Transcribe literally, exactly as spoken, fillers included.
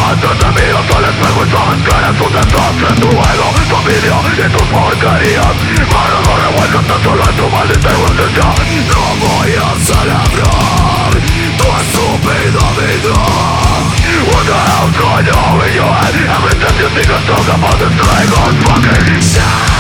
Antes de mí al espejo y sabes que eres un desastre. Tu ego, tu envidia y tus porquerías. Para no revuélcate solo en tu maldita egoística. No voy a celebrar tu estúpida vida. What the hell's going on in your head? Every time you think I'm talking about this thing on fucking shit.